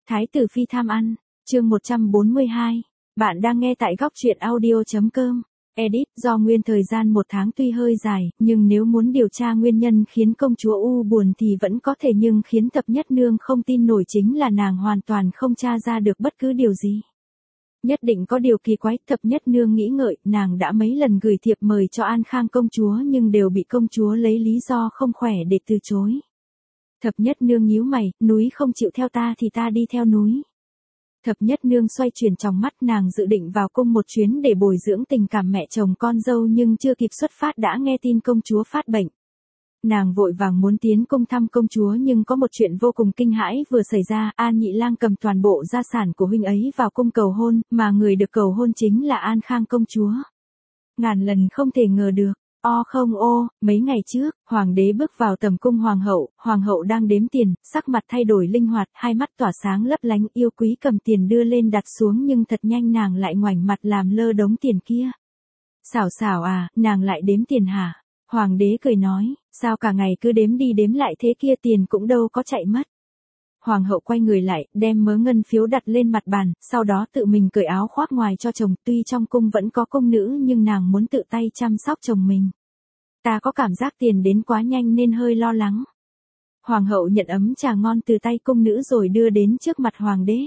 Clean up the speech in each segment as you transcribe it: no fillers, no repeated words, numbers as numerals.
Thái tử phi tham ăn, chương 142. Bạn đang nghe tại góc truyện audio.com. Edit, do nguyên thời gian 1 tháng tuy hơi dài, nhưng nếu muốn điều tra nguyên nhân khiến công chúa u buồn thì vẫn có thể, nhưng khiến Thập Nhất Nương không tin nổi chính là nàng hoàn toàn không tra ra được bất cứ điều gì. Nhất định có điều kỳ quái, Thập Nhất Nương nghĩ ngợi, nàng đã mấy lần gửi thiệp mời cho An Khang công chúa nhưng đều bị công chúa lấy lý do không khỏe để từ chối. Thập Nhất Nương nhíu mày, núi không chịu theo ta thì ta đi theo núi. Thập Nhất Nương xoay chuyển trong mắt, nàng dự định vào cung một chuyến để bồi dưỡng tình cảm mẹ chồng con dâu nhưng chưa kịp xuất phát đã nghe tin công chúa phát bệnh. Nàng vội vàng muốn tiến cung thăm công chúa nhưng có một chuyện vô cùng kinh hãi vừa xảy ra, An Nhị Lang cầm toàn bộ gia sản của huynh ấy vào cung cầu hôn, mà người được cầu hôn chính là An Khang công chúa. Ngàn lần không thể ngờ được. Mấy ngày trước, hoàng đế bước vào tầm cung hoàng hậu đang đếm tiền, sắc mặt thay đổi linh hoạt, hai mắt tỏa sáng lấp lánh, yêu quý cầm tiền đưa lên đặt xuống nhưng thật nhanh nàng lại ngoảnh mặt làm lơ đống tiền kia. Xảo xảo à, nàng lại đếm tiền hả? Hoàng đế cười nói, sao cả ngày cứ đếm đi đếm lại thế kia, tiền cũng đâu có chạy mất. Hoàng hậu quay người lại, đem mớ ngân phiếu đặt lên mặt bàn, sau đó tự mình cởi áo khoác ngoài cho chồng, tuy trong cung vẫn có cung nữ nhưng nàng muốn tự tay chăm sóc chồng mình. Ta có cảm giác tiền đến quá nhanh nên hơi lo lắng. Hoàng hậu nhận ấm trà ngon từ tay cung nữ rồi đưa đến trước mặt hoàng đế.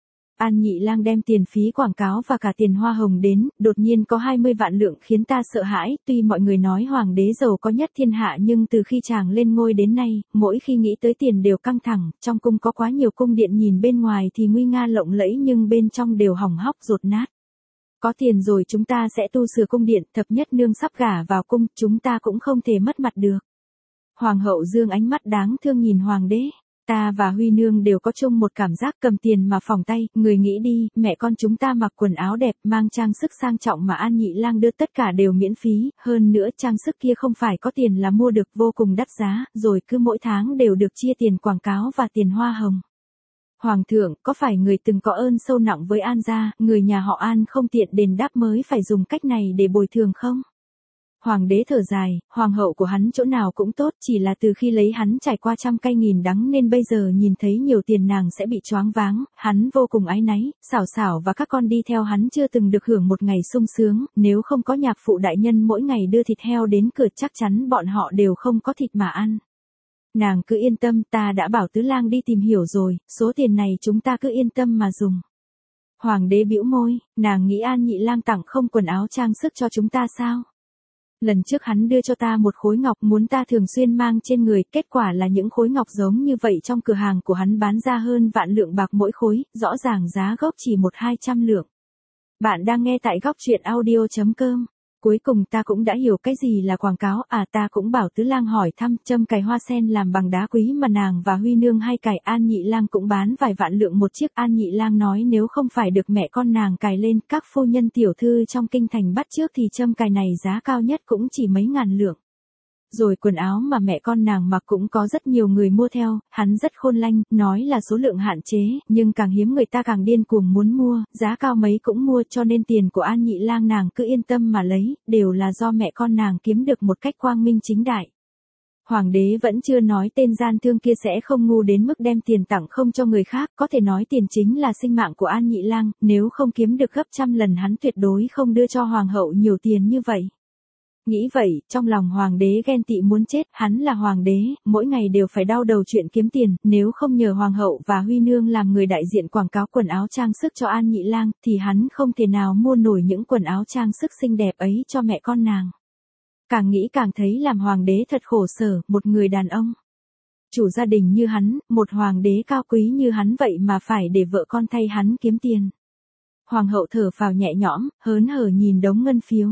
An Nhị Lang đem tiền phí quảng cáo và cả tiền hoa hồng đến, đột nhiên có 20 vạn lượng khiến ta sợ hãi, tuy mọi người nói hoàng đế giàu có nhất thiên hạ nhưng từ khi chàng lên ngôi đến nay, mỗi khi nghĩ tới tiền đều căng thẳng, trong cung có quá nhiều cung điện nhìn bên ngoài thì nguy nga lộng lẫy nhưng bên trong đều hỏng hóc dột nát. Có tiền rồi chúng ta sẽ tu sửa cung điện, Thập Nhất Nương sắp gả vào cung, chúng ta cũng không thể mất mặt được. Hoàng hậu dương ánh mắt đáng thương nhìn hoàng đế. Ta và Huy Nương đều có chung một cảm giác, cầm tiền mà phỏng tay, người nghĩ đi, mẹ con chúng ta mặc quần áo đẹp, mang trang sức sang trọng mà An Nhị Lang đưa tất cả đều miễn phí, hơn nữa trang sức kia không phải có tiền là mua được, vô cùng đắt giá, rồi cứ mỗi tháng đều được chia tiền quảng cáo và tiền hoa hồng. Hoàng thượng, có phải người từng có ơn sâu nặng với An gia, người nhà họ An không tiện đền đáp mới phải dùng cách này để bồi thường không? Hoàng đế thở dài, hoàng hậu của hắn chỗ nào cũng tốt, chỉ là từ khi lấy hắn trải qua trăm cay nghìn đắng nên bây giờ nhìn thấy nhiều tiền nàng sẽ bị choáng váng, hắn vô cùng áy náy, xảo xảo và các con đi theo hắn chưa từng được hưởng một ngày sung sướng, nếu không có nhạc phụ đại nhân mỗi ngày đưa thịt heo đến cửa chắc chắn bọn họ đều không có thịt mà ăn. Nàng cứ yên tâm, ta đã bảo Tứ Lang đi tìm hiểu rồi, số tiền này chúng ta cứ yên tâm mà dùng. Hoàng đế bĩu môi, nàng nghĩ An Nhị Lang tặng không quần áo trang sức cho chúng ta sao? Lần trước hắn đưa cho ta một khối ngọc muốn ta thường xuyên mang trên người, kết quả là những khối ngọc giống như vậy trong cửa hàng của hắn bán ra hơn vạn lượng bạc mỗi khối, rõ ràng giá gốc chỉ 100-200 lượng. Bạn đang nghe tại góc truyện audio.com. Cuối cùng ta cũng đã hiểu cái gì là quảng cáo, ta cũng bảo Tứ Lang hỏi thăm, châm cài hoa sen làm bằng đá quý mà nàng và Huy Nương hay cài, An Nhị Lang cũng bán vài vạn lượng một chiếc. An Nhị Lang nói nếu không phải được mẹ con nàng cài lên, các phu nhân tiểu thư trong kinh thành bắt chước thì châm cài này giá cao nhất cũng chỉ mấy ngàn lượng. Rồi quần áo mà mẹ con nàng mặc cũng có rất nhiều người mua theo, hắn rất khôn lanh, nói là số lượng hạn chế, nhưng càng hiếm người ta càng điên cuồng muốn mua, giá cao mấy cũng mua, cho nên tiền của An Nhị Lang nàng cứ yên tâm mà lấy, đều là do mẹ con nàng kiếm được một cách quang minh chính đại. Hoàng đế vẫn chưa nói tên gian thương kia sẽ không ngu đến mức đem tiền tặng không cho người khác, có thể nói tiền chính là sinh mạng của An Nhị Lang, nếu không kiếm được gấp trăm lần hắn tuyệt đối không đưa cho hoàng hậu nhiều tiền như vậy. Nghĩ vậy, trong lòng hoàng đế ghen tị muốn chết, hắn là hoàng đế, mỗi ngày đều phải đau đầu chuyện kiếm tiền, nếu không nhờ hoàng hậu và Huy Nương làm người đại diện quảng cáo quần áo trang sức cho An Nhị Lang, thì hắn không thể nào mua nổi những quần áo trang sức xinh đẹp ấy cho mẹ con nàng. Càng nghĩ càng thấy làm hoàng đế thật khổ sở, một người đàn ông. Chủ gia đình như hắn, một hoàng đế cao quý như hắn vậy mà phải để vợ con thay hắn kiếm tiền. Hoàng hậu thở phào nhẹ nhõm, hớn hở nhìn đống ngân phiếu.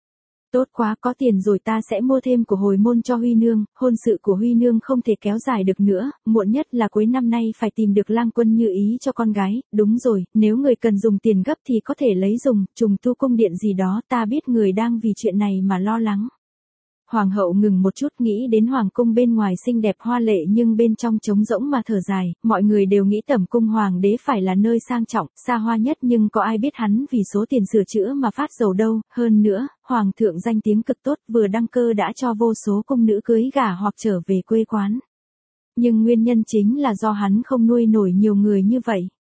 Tốt quá, có tiền rồi ta sẽ mua thêm của hồi môn cho Huy Nương, hôn sự của Huy Nương không thể kéo dài được nữa, muộn nhất là cuối năm nay phải tìm được lang quân như ý cho con gái, đúng rồi, nếu người cần dùng tiền gấp thì có thể lấy dùng, trùng tu cung điện gì đó, ta biết người đang vì chuyện này mà lo lắng. Hoàng hậu ngừng một chút nghĩ đến hoàng cung bên ngoài xinh đẹp hoa lệ nhưng bên trong trống rỗng mà thở dài, mọi người đều nghĩ tẩm cung hoàng đế phải là nơi sang trọng, xa hoa nhất nhưng có ai biết hắn vì số tiền sửa chữa mà phát giàu đâu, hơn nữa, hoàng thượng danh tiếng cực tốt vừa đăng cơ đã cho vô số cung nữ cưới gả hoặc trở về quê quán. Nhưng nguyên nhân chính là do hắn không nuôi nổi nhiều người như vậy.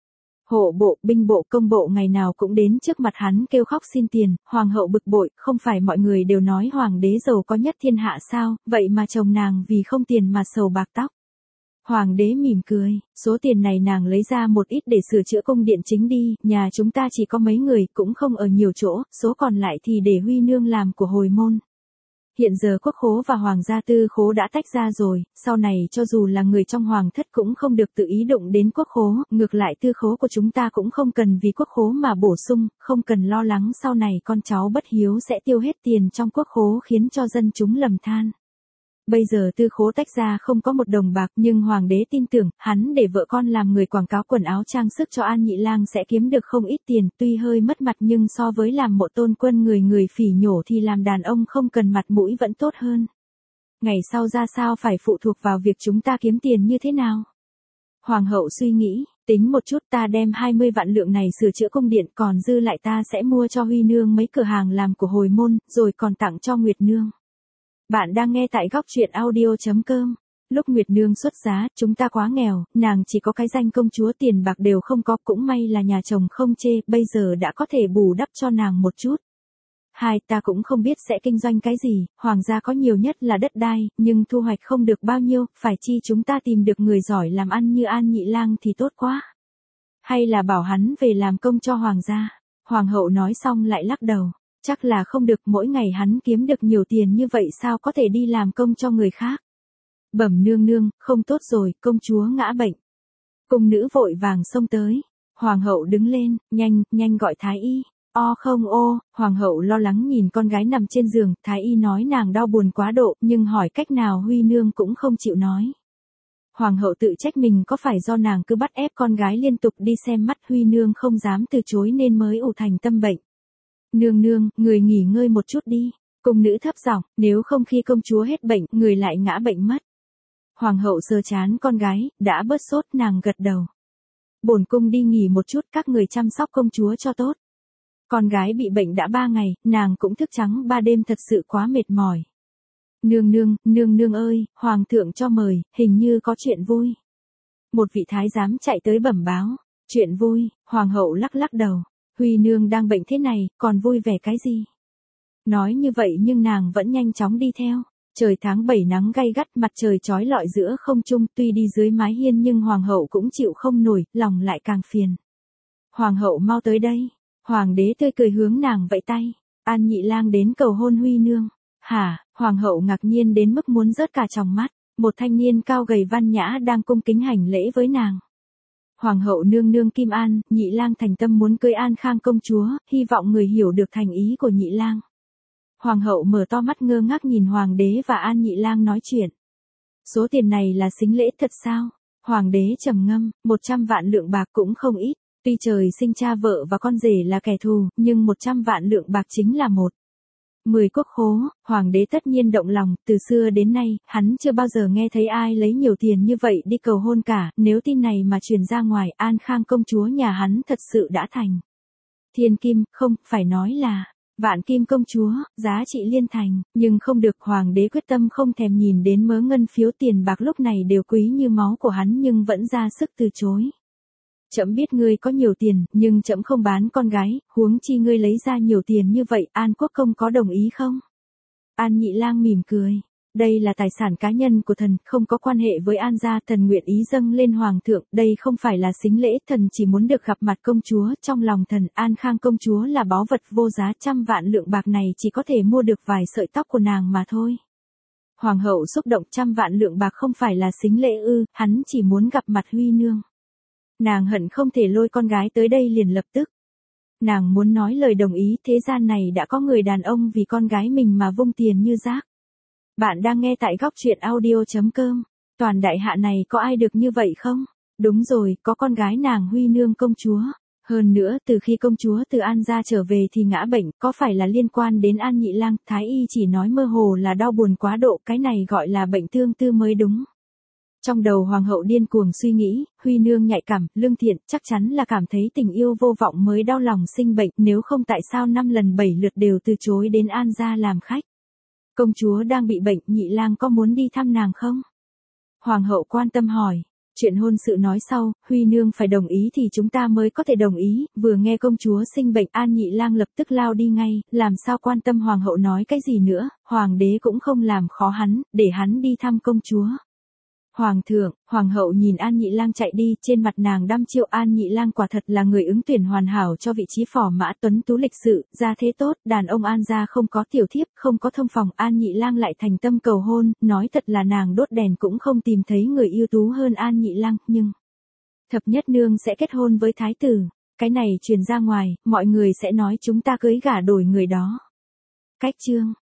Hộ bộ, binh bộ, công bộ ngày nào cũng đến trước mặt hắn kêu khóc xin tiền, hoàng hậu bực bội, không phải mọi người đều nói hoàng đế giàu có nhất thiên hạ sao, vậy mà chồng nàng vì không tiền mà sầu bạc tóc. Hoàng đế mỉm cười, số tiền này nàng lấy ra một ít để sửa chữa cung điện chính đi, nhà chúng ta chỉ có mấy người, cũng không ở nhiều chỗ, số còn lại thì để Huy nương làm của hồi môn. Hiện giờ quốc khố và hoàng gia tư khố đã tách ra rồi, sau này cho dù là người trong hoàng thất cũng không được tự ý đụng đến quốc khố, ngược lại tư khố của chúng ta cũng không cần vì quốc khố mà bổ sung, không cần lo lắng sau này con cháu bất hiếu sẽ tiêu hết tiền trong quốc khố khiến cho dân chúng lầm than. Bây giờ tư khố tách ra không có một đồng bạc nhưng hoàng đế tin tưởng, hắn để vợ con làm người quảng cáo quần áo trang sức cho An Nhị Lang sẽ kiếm được không ít tiền, tuy hơi mất mặt nhưng so với làm mộ tôn quân người phỉ nhổ thì làm đàn ông không cần mặt mũi vẫn tốt hơn. Ngày sau ra sao phải phụ thuộc vào việc chúng ta kiếm tiền như thế nào. Hoàng hậu suy nghĩ, tính một chút ta đem 20 vạn lượng này sửa chữa cung điện còn dư lại ta sẽ mua cho Huy nương mấy cửa hàng làm của hồi môn, rồi còn tặng cho Nguyệt nương. Bạn đang nghe tại góc truyện audio.com. Lúc Nguyệt nương xuất giá, chúng ta quá nghèo, nàng chỉ có cái danh công chúa tiền bạc đều không có, cũng may là nhà chồng không chê, bây giờ đã có thể bù đắp cho nàng một chút. Hai, ta cũng không biết sẽ kinh doanh cái gì, hoàng gia có nhiều nhất là đất đai, nhưng thu hoạch không được bao nhiêu, phải chi chúng ta tìm được người giỏi làm ăn như An Nhị Lang thì tốt quá. Hay là bảo hắn về làm công cho hoàng gia. Hoàng hậu nói xong lại lắc đầu. Chắc là không được, mỗi ngày hắn kiếm được nhiều tiền như vậy sao có thể đi làm công cho người khác. Bẩm nương nương, không tốt rồi, công chúa ngã bệnh. Cung nữ vội vàng xông tới. Hoàng hậu đứng lên, nhanh gọi thái y. Không ô, hoàng hậu lo lắng nhìn con gái nằm trên giường, thái y nói nàng đau buồn quá độ, nhưng hỏi cách nào Huy nương cũng không chịu nói. Hoàng hậu tự trách mình có phải do nàng cứ bắt ép con gái liên tục đi xem mắt, Huy nương không dám từ chối nên mới ủ thành tâm bệnh. Nương nương, người nghỉ ngơi một chút đi. Cung nữ thấp giọng, nếu không khi công chúa hết bệnh, người lại ngã bệnh mất. Hoàng hậu sờ chán con gái, đã bớt sốt, nàng gật đầu. Bổn cung đi nghỉ một chút, các người chăm sóc công chúa cho tốt. Con gái bị bệnh đã 3 ngày, nàng cũng thức trắng 3 đêm thật sự quá mệt mỏi. Nương nương ơi, hoàng thượng cho mời, hình như có chuyện vui. Một vị thái giám chạy tới bẩm báo. Chuyện vui, hoàng hậu lắc đầu. Huy nương đang bệnh thế này, còn vui vẻ cái gì? Nói như vậy nhưng nàng vẫn nhanh chóng đi theo. Trời tháng 7 nắng gay gắt, mặt trời chói lọi giữa không trung, tuy đi dưới mái hiên nhưng hoàng hậu cũng chịu không nổi, lòng lại càng phiền. Hoàng hậu mau tới đây. Hoàng đế tươi cười hướng nàng vẫy tay. An Nhị Lang đến cầu hôn Huy nương. Hả? Hoàng hậu ngạc nhiên đến mức muốn rớt cả tròng mắt. Một thanh niên cao gầy văn nhã đang cung kính hành lễ với nàng. Hoàng hậu nương nương Kim An, Nhị Lang thành tâm muốn cưới An Khang công chúa, hy vọng người hiểu được thành ý của Nhị Lang. Hoàng hậu mở to mắt ngơ ngác nhìn hoàng đế và An Nhị Lang nói chuyện. Số tiền này là sính lễ thật sao? Hoàng đế trầm ngâm, 100 vạn lượng bạc cũng không ít. Tuy trời sinh cha vợ và con rể là kẻ thù, nhưng 100 vạn lượng bạc chính là 10 quốc khố. Hoàng đế tất nhiên động lòng, từ xưa đến nay, hắn chưa bao giờ nghe thấy ai lấy nhiều tiền như vậy đi cầu hôn cả, nếu tin này mà truyền ra ngoài, An Khang công chúa nhà hắn thật sự đã thành thiên kim, không, phải nói là vạn kim công chúa, giá trị liên thành, nhưng không được, hoàng đế quyết tâm không thèm nhìn đến mớ ngân phiếu tiền bạc lúc này đều quý như máu của hắn nhưng vẫn ra sức từ chối. Trẫm biết ngươi có nhiều tiền, nhưng trẫm không bán con gái, huống chi ngươi lấy ra nhiều tiền như vậy, An Quốc công có đồng ý không? An Nhị Lang mỉm cười. Đây là tài sản cá nhân của thần, không có quan hệ với An gia, thần nguyện ý dâng lên hoàng thượng, đây không phải là sính lễ, thần chỉ muốn được gặp mặt công chúa, trong lòng thần, An Khang công chúa là báu vật vô giá, 100 vạn lượng bạc này chỉ có thể mua được vài sợi tóc của nàng mà thôi. Hoàng hậu xúc động, 100 vạn lượng bạc không phải là sính lễ ư, hắn chỉ muốn gặp mặt Huy nương. Nàng hận không thể lôi con gái tới đây liền lập tức. Nàng muốn nói lời đồng ý, thế gian này đã có người đàn ông vì con gái mình mà vung tiền như rác. Bạn đang nghe tại góc truyện audio.com. Toàn đại hạ này có ai được như vậy không? Đúng rồi, có con gái nàng Huy nương công chúa. Hơn nữa, từ khi công chúa từ An gia trở về thì ngã bệnh, có phải là liên quan đến An Nhị Lang? Thái y chỉ nói mơ hồ là đau buồn quá độ, cái này gọi là bệnh tương tư mới đúng. Trong đầu hoàng hậu điên cuồng suy nghĩ, Huy nương nhạy cảm, lương thiện, chắc chắn là cảm thấy tình yêu vô vọng mới đau lòng sinh bệnh, nếu không tại sao 5 lần 7 lượt đều từ chối đến An gia làm khách. Công chúa đang bị bệnh, Nhị Lang có muốn đi thăm nàng không? Hoàng hậu quan tâm hỏi. Chuyện hôn sự nói sau, Huy nương phải đồng ý thì chúng ta mới có thể đồng ý, vừa nghe công chúa sinh bệnh An Nhị Lang lập tức lao đi ngay, làm sao quan tâm hoàng hậu nói cái gì nữa, hoàng đế cũng không làm khó hắn, để hắn đi thăm công chúa. Hoàng thượng, hoàng hậu nhìn An Nhị Lang chạy đi, trên mặt nàng đăm chiêu. An Nhị Lang quả thật là người ứng tuyển hoàn hảo cho vị trí phò mã, tuấn tú lịch sự, gia thế tốt, đàn ông An gia không có tiểu thiếp, không có thông phòng, An Nhị Lang lại thành tâm cầu hôn, nói thật là nàng đốt đèn cũng không tìm thấy người ưu tú hơn An Nhị Lang, nhưng thập nhất nương sẽ kết hôn với thái tử, cái này truyền ra ngoài, mọi người sẽ nói chúng ta cưới gả đổi người đó. Cách chương